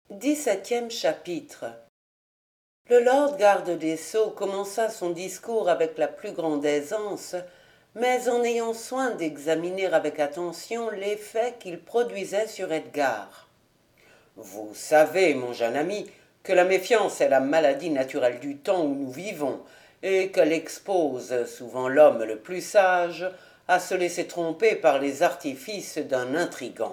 17e chapitre. Le lord garde des Sceaux commença son discours avec la plus grande aisance, mais en ayant soin d'examiner avec attention l'effet qu'il produisait sur Edgar. Vous savez, mon jeune ami, que la méfiance est la maladie naturelle du temps où nous vivons, et qu'elle expose souvent l'homme le plus sage à se laisser tromper par les artifices d'un intrigant.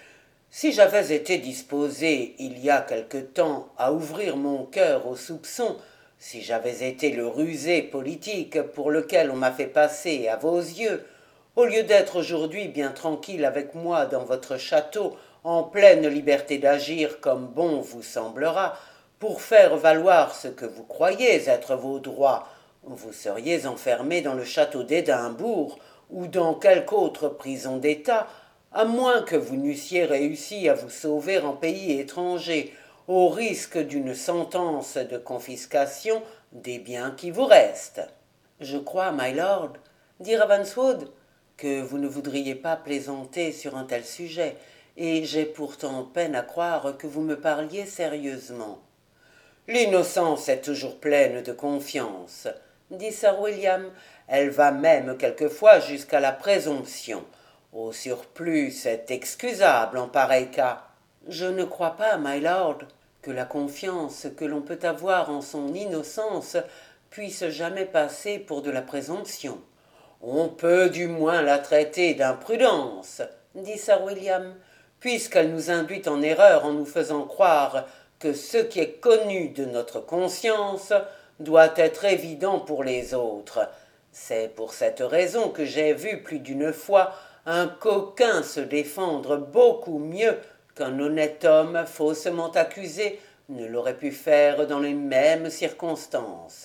Si j'avais été disposé, il y a quelque temps, à ouvrir mon cœur aux soupçons, si j'avais été le rusé politique pour lequel on m'a fait passer à vos yeux, au lieu d'être aujourd'hui bien tranquille avec moi dans votre château, en pleine liberté d'agir comme bon vous semblera, pour faire valoir ce que vous croyez être vos droits, vous seriez enfermé dans le château d'Édimbourg ou dans quelque autre prison d'État, à moins que vous n'eussiez réussi à vous sauver en pays étranger, au risque d'une sentence de confiscation des biens qui vous restent. Je crois, my lord, dit Ravenswood, que vous ne voudriez pas plaisanter sur un tel sujet, et j'ai pourtant peine à croire que vous me parliez sérieusement. L'innocence est toujours pleine de confiance, dit Sir William. Elle va même quelquefois jusqu'à la présomption. Au surplus, c'est excusable en pareil cas. Je ne crois pas, my lord, que la confiance que l'on peut avoir en son innocence puisse jamais passer pour de la présomption. On peut du moins la traiter d'imprudence, dit Sir William, puisqu'elle nous induit en erreur en nous faisant croire que ce qui est connu de notre conscience doit être évident pour les autres. C'est pour cette raison que j'ai vu plus d'une fois un coquin se défendre beaucoup mieux qu'un honnête homme faussement accusé ne l'aurait pu faire dans les mêmes circonstances.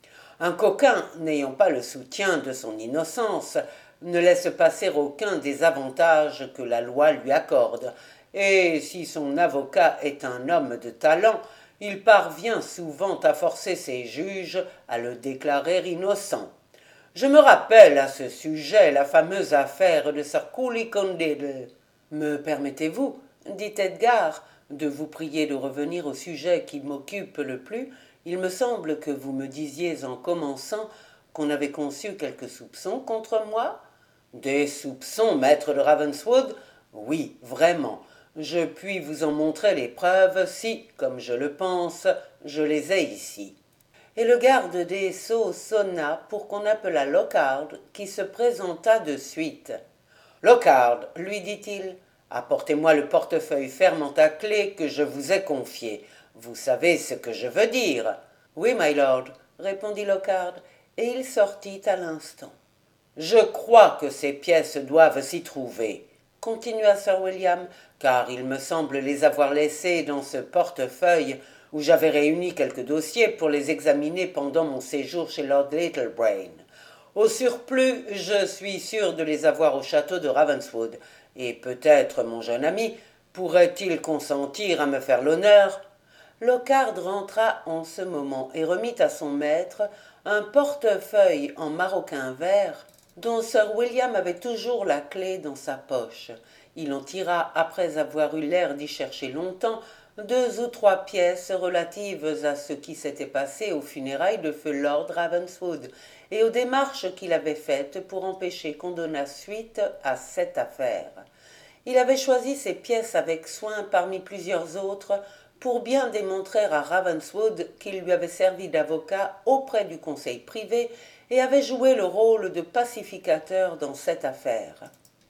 Un coquin, n'ayant pas le soutien de son innocence, ne laisse passer aucun des avantages que la loi lui accorde, et si son avocat est un homme de talent, il parvient souvent à forcer ses juges à le déclarer innocent. Je me rappelle à ce sujet la fameuse affaire de Sir Cooley Condell. Me permettez-vous, dit Edgar, de vous prier de revenir au sujet qui m'occupe le plus? Il me semble que vous me disiez en commençant qu'on avait conçu quelques soupçons contre moi. Des soupçons, maître de Ravenswood? Oui, vraiment. Je puis vous en montrer les preuves si, comme je le pense, je les ai ici. Et le garde des Sceaux sonna pour qu'on appelât Lockhart, qui se présenta de suite. Lockhart, lui dit-il, apportez-moi le portefeuille fermant à clé que je vous ai confié. Vous savez ce que je veux dire. Oui, my lord, répondit Lockhart, et il sortit à l'instant. Je crois que ces pièces doivent s'y trouver, continua Sir William, car il me semble les avoir laissées dans ce portefeuille où j'avais réuni quelques dossiers pour les examiner pendant mon séjour chez Lord Littlebrain. Au surplus, je suis sûr de les avoir au château de Ravenswood, et peut-être mon jeune ami pourrait-il consentir à me faire l'honneur. Lockhart rentra en ce moment et remit à son maître un portefeuille en maroquin vert dont Sir William avait toujours la clé dans sa poche. Il en tira, après avoir eu l'air d'y chercher longtemps, 2 ou 3 pièces relatives à ce qui s'était passé aux funérailles de feu Lord Ravenswood et aux démarches qu'il avait faites pour empêcher qu'on donnât suite à cette affaire. Il avait choisi ces pièces avec soin parmi plusieurs autres pour bien démontrer à Ravenswood qu'il lui avait servi d'avocat auprès du conseil privé et avait joué le rôle de pacificateur dans cette affaire.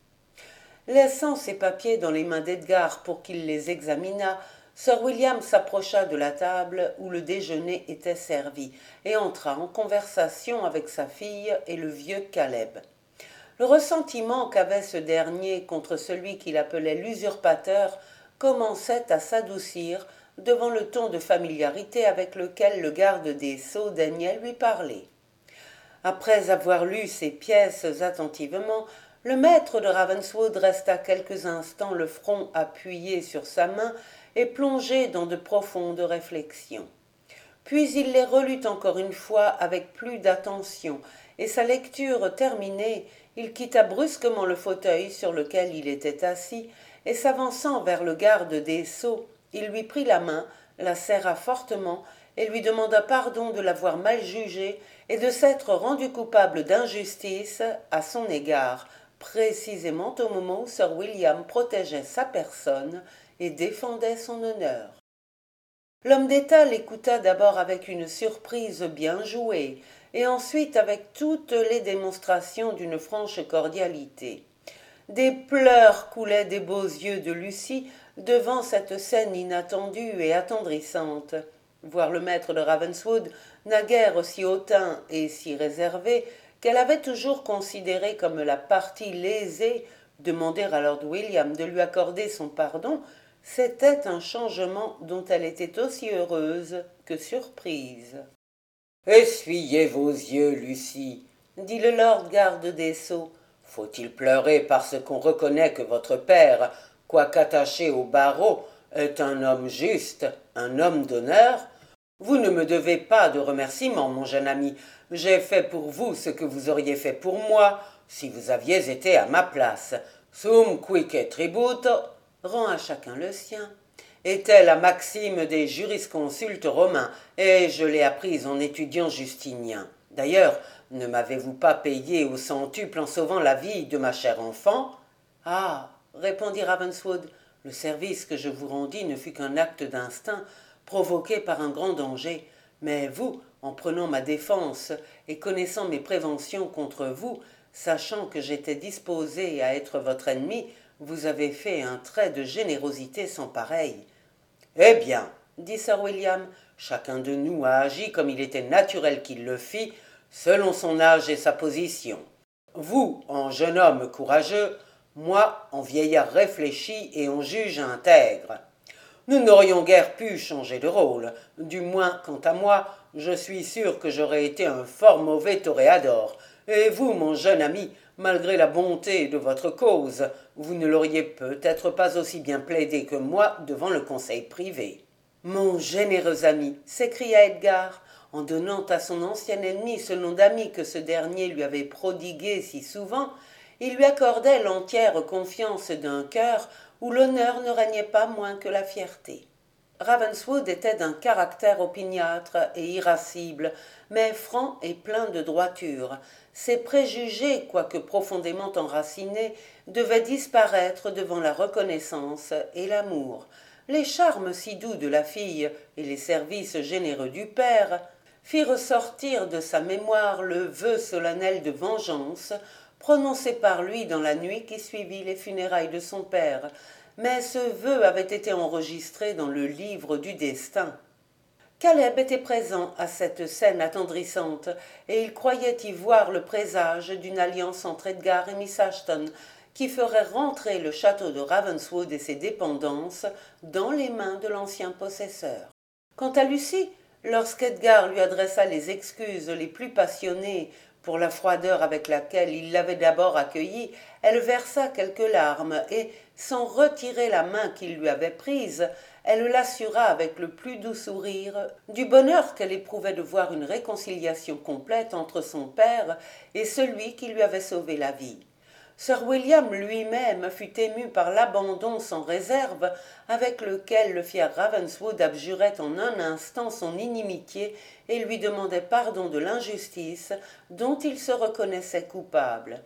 Laissant ses papiers dans les mains d'Edgar pour qu'il les examinât, Sir William s'approcha de la table où le déjeuner était servi et entra en conversation avec sa fille et le vieux Caleb. Le ressentiment qu'avait ce dernier contre celui qu'il appelait l'usurpateur commençait à s'adoucir devant le ton de familiarité avec lequel le garde des Sceaux daignait lui parler. Après avoir lu ces pièces attentivement, le maître de Ravenswood resta quelques instants le front appuyé sur sa main et plongé dans de profondes réflexions. Puis il les relut encore une fois avec plus d'attention, et sa lecture terminée, il quitta brusquement le fauteuil sur lequel il était assis, et s'avançant vers le garde des Sceaux, Il lui prit la main, la serra fortement et lui demanda pardon de l'avoir mal jugé et de s'être rendu coupable d'injustice à son égard, précisément au moment où Sir William protégeait sa personne et défendait son honneur. L'homme d'État l'écouta d'abord avec une surprise bien jouée, et ensuite avec toutes les démonstrations d'une franche cordialité. Des pleurs coulaient des beaux yeux de Lucie devant cette scène inattendue et attendrissante. Voir le maître de Ravenswood, naguère aussi hautain et si réservé, qu'elle avait toujours considéré comme la partie lésée, demander à lord William de lui accorder son pardon, c'était un changement dont elle était aussi heureuse que surprise. « Essuyez vos yeux, Lucie, dit le lord garde des sceaux. Faut-il pleurer parce qu'on reconnaît que votre père, quoiqu'attaché au barreau, est un homme juste, un homme d'honneur? Vous ne me devez pas de remerciements, mon jeune ami. J'ai fait pour vous ce que vous auriez fait pour moi si vous aviez été à ma place. Sum cuique tributo, rend à chacun le sien, était la maxime des jurisconsultes romains, et je l'ai apprise en étudiant Justinien. D'ailleurs, ne m'avez-vous pas payé au centuple en sauvant la vie de ma chère enfant? Ah, répondit Ravenswood, le service que je vous rendis ne fut qu'un acte d'instinct provoqué par un grand danger, mais vous, en prenant ma défense et connaissant mes préventions contre vous, sachant que j'étais disposé à être votre ennemi, vous avez fait un trait de générosité sans pareil. Eh bien, dit sir William, chacun de nous a agi comme il était naturel qu'il le fît, selon son âge et sa position. Vous, en jeune homme courageux, moi, en vieillard réfléchi et en juge intègre. Nous n'aurions guère pu changer de rôle. Du moins, quant à moi, je suis sûr que j'aurais été un fort mauvais toréador. Et vous, mon jeune ami, malgré la bonté de votre cause, vous ne l'auriez peut-être pas aussi bien plaidé que moi devant le conseil privé. Mon généreux ami, s'écria Edgar, en donnant à son ancien ennemi ce nom d'ami que ce dernier lui avait prodigué si souvent, il lui accordait l'entière confiance d'un cœur où l'honneur ne régnait pas moins que la fierté. Ravenswood était d'un caractère opiniâtre et irascible, mais franc et plein de droiture. Ses préjugés, quoique profondément enracinés, devaient disparaître devant la reconnaissance et l'amour. Les charmes si doux de la fille et les services généreux du père firent sortir de sa mémoire le vœu solennel de vengeance prononcé par lui dans la nuit qui suivit les funérailles de son père, mais ce vœu avait été enregistré dans le livre du destin. Caleb était présent à cette scène attendrissante, et il croyait y voir le présage d'une alliance entre Edgar et Miss Ashton, qui ferait rentrer le château de Ravenswood et ses dépendances dans les mains de l'ancien possesseur. Quant à Lucie, lorsqu'Edgar lui adressa les excuses les plus passionnées pour la froideur avec laquelle il l'avait d'abord accueillie, elle versa quelques larmes et, sans retirer la main qu'il lui avait prise, elle l'assura avec le plus doux sourire du bonheur qu'elle éprouvait de voir une réconciliation complète entre son père et celui qui lui avait sauvé la vie. Sir William lui-même fut ému par l'abandon sans réserve avec lequel le fier Ravenswood abjurait en un instant son inimitié et lui demandait pardon de l'injustice dont il se reconnaissait coupable.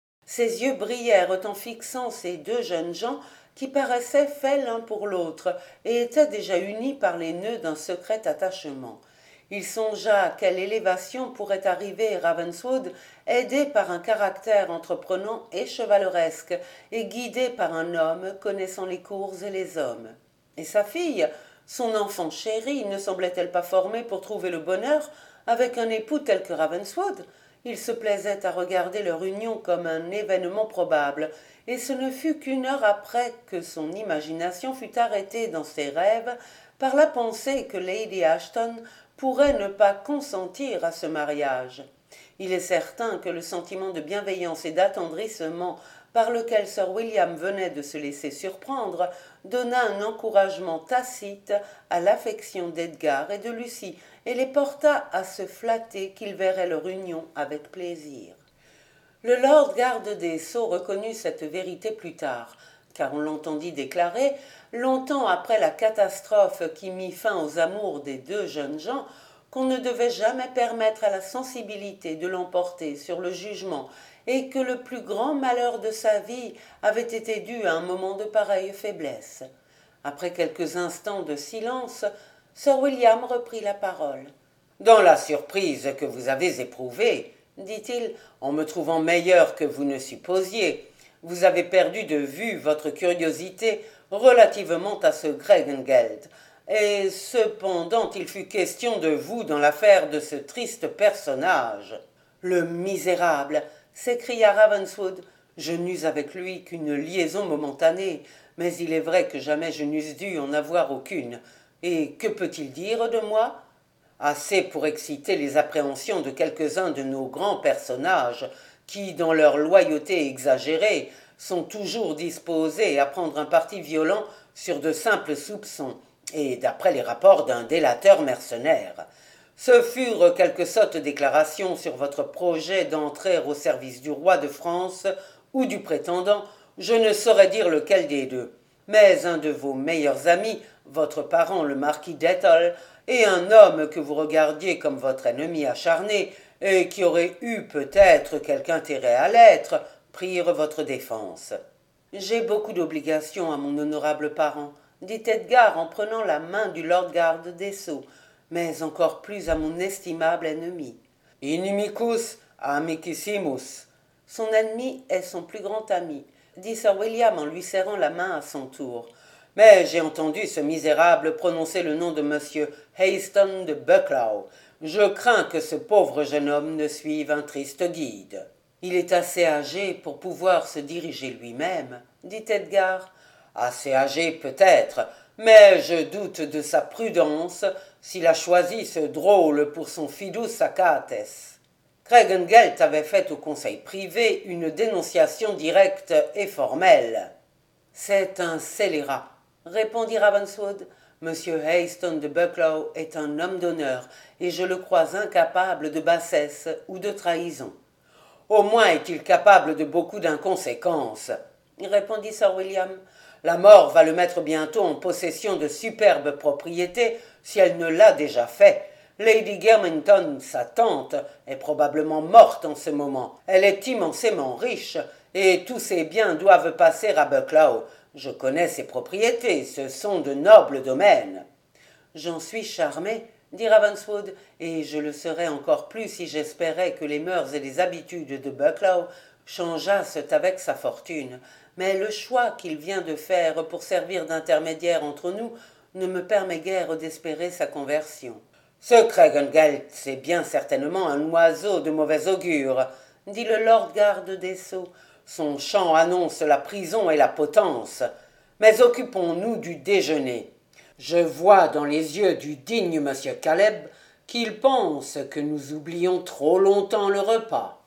Ses yeux brillèrent en fixant ces deux jeunes gens qui paraissaient faits l'un pour l'autre et étaient déjà unis par les nœuds d'un secret attachement. Il songea à quelle élévation pourrait arriver Ravenswood, aidé par un caractère entreprenant et chevaleresque, et guidé par un homme connaissant les cours et les hommes. Et sa fille, son enfant chéri, ne semblait-elle pas formée pour trouver le bonheur avec un époux tel que Ravenswood? Il se plaisait à regarder leur union comme un événement probable, et ce ne fut qu'une heure après que son imagination fut arrêtée dans ses rêves par la pensée que Lady Ashton pourrait ne pas consentir à ce mariage. Il est certain que le sentiment de bienveillance et d'attendrissement par lequel sir William venait de se laisser surprendre donna un encouragement tacite à l'affection d'Edgar et de Lucie et les porta à se flatter qu'ils verraient leur union avec plaisir. Le lord garde des sceaux reconnut cette vérité plus tard, car on l'entendit déclarer, longtemps après la catastrophe qui mit fin aux amours des deux jeunes gens, qu'on ne devait jamais permettre à la sensibilité de l'emporter sur le jugement, et que le plus grand malheur de sa vie avait été dû à un moment de pareille faiblesse. Après quelques instants de silence, Sir William reprit la parole. Dans la surprise que vous avez éprouvée, dit-il, en me trouvant meilleur que vous ne supposiez, vous avez perdu de vue votre curiosité relativement à ce Gregengeld, et cependant il fut question de vous dans l'affaire de ce triste personnage. Le misérable, s'écria Ravenswood, je n'eus avec lui qu'une liaison momentanée, mais il est vrai que jamais je n'eusse dû en avoir aucune. Et que peut-il dire de moi? Assez pour exciter les appréhensions de quelques-uns de nos grands personnages, qui, dans leur loyauté exagérée, sont toujours disposés à prendre un parti violent sur de simples soupçons, et d'après les rapports d'un délateur mercenaire. Ce furent quelques sottes déclarations sur votre projet d'entrer au service du roi de France ou du prétendant, je ne saurais dire lequel des deux. Mais un de vos meilleurs amis, votre parent le marquis d'Ethel, et un homme que vous regardiez comme votre ennemi acharné, et qui aurait eu peut-être quelque intérêt à l'être, prirent votre défense. J'ai beaucoup d'obligations à mon honorable parent, dit Edgar en prenant la main du lord garde des Sceaux, mais encore plus à mon estimable ennemi. Inimicus amicissimus. Son ennemi est son plus grand ami, dit Sir William en lui serrant la main à son tour. Mais j'ai entendu ce misérable prononcer le nom de monsieur Hayston de Bucklow. Je crains que ce pauvre jeune homme ne suive un triste guide. Il est assez âgé pour pouvoir se diriger lui-même, dit Edgar. Assez âgé peut-être, mais je doute de sa prudence s'il a choisi ce drôle pour son fidus Achates. Cregengelt avait fait au conseil privé une dénonciation directe et formelle. C'est un scélérat, répondit Ravenswood. Monsieur Hayston de Bucklow est un homme d'honneur, et je le crois incapable de bassesse ou de trahison. Au moins est-il capable de beaucoup d'inconséquences, répondit Sir William. La mort va le mettre bientôt en possession de superbes propriétés, si elle ne l'a déjà fait. Lady Germanton, sa tante, est probablement morte en ce moment. Elle est immensément riche, et tous ses biens doivent passer à Bucklow. Je connais ses propriétés, ce sont de nobles domaines. J'en suis charmé, dit Ravenswood, et je le serais encore plus si j'espérais que les mœurs et les habitudes de Bucklow changeassent avec sa fortune. Mais le choix qu'il vient de faire pour servir d'intermédiaire entre nous ne me permet guère d'espérer sa conversion. Ce Cregengelt, c'est bien certainement un oiseau de mauvais augure, dit le lord garde des Sceaux. Son chant annonce la prison et la potence. Mais occupons-nous du déjeuner. Je vois dans les yeux du digne monsieur Caleb qu'il pense que nous oublions trop longtemps le repas.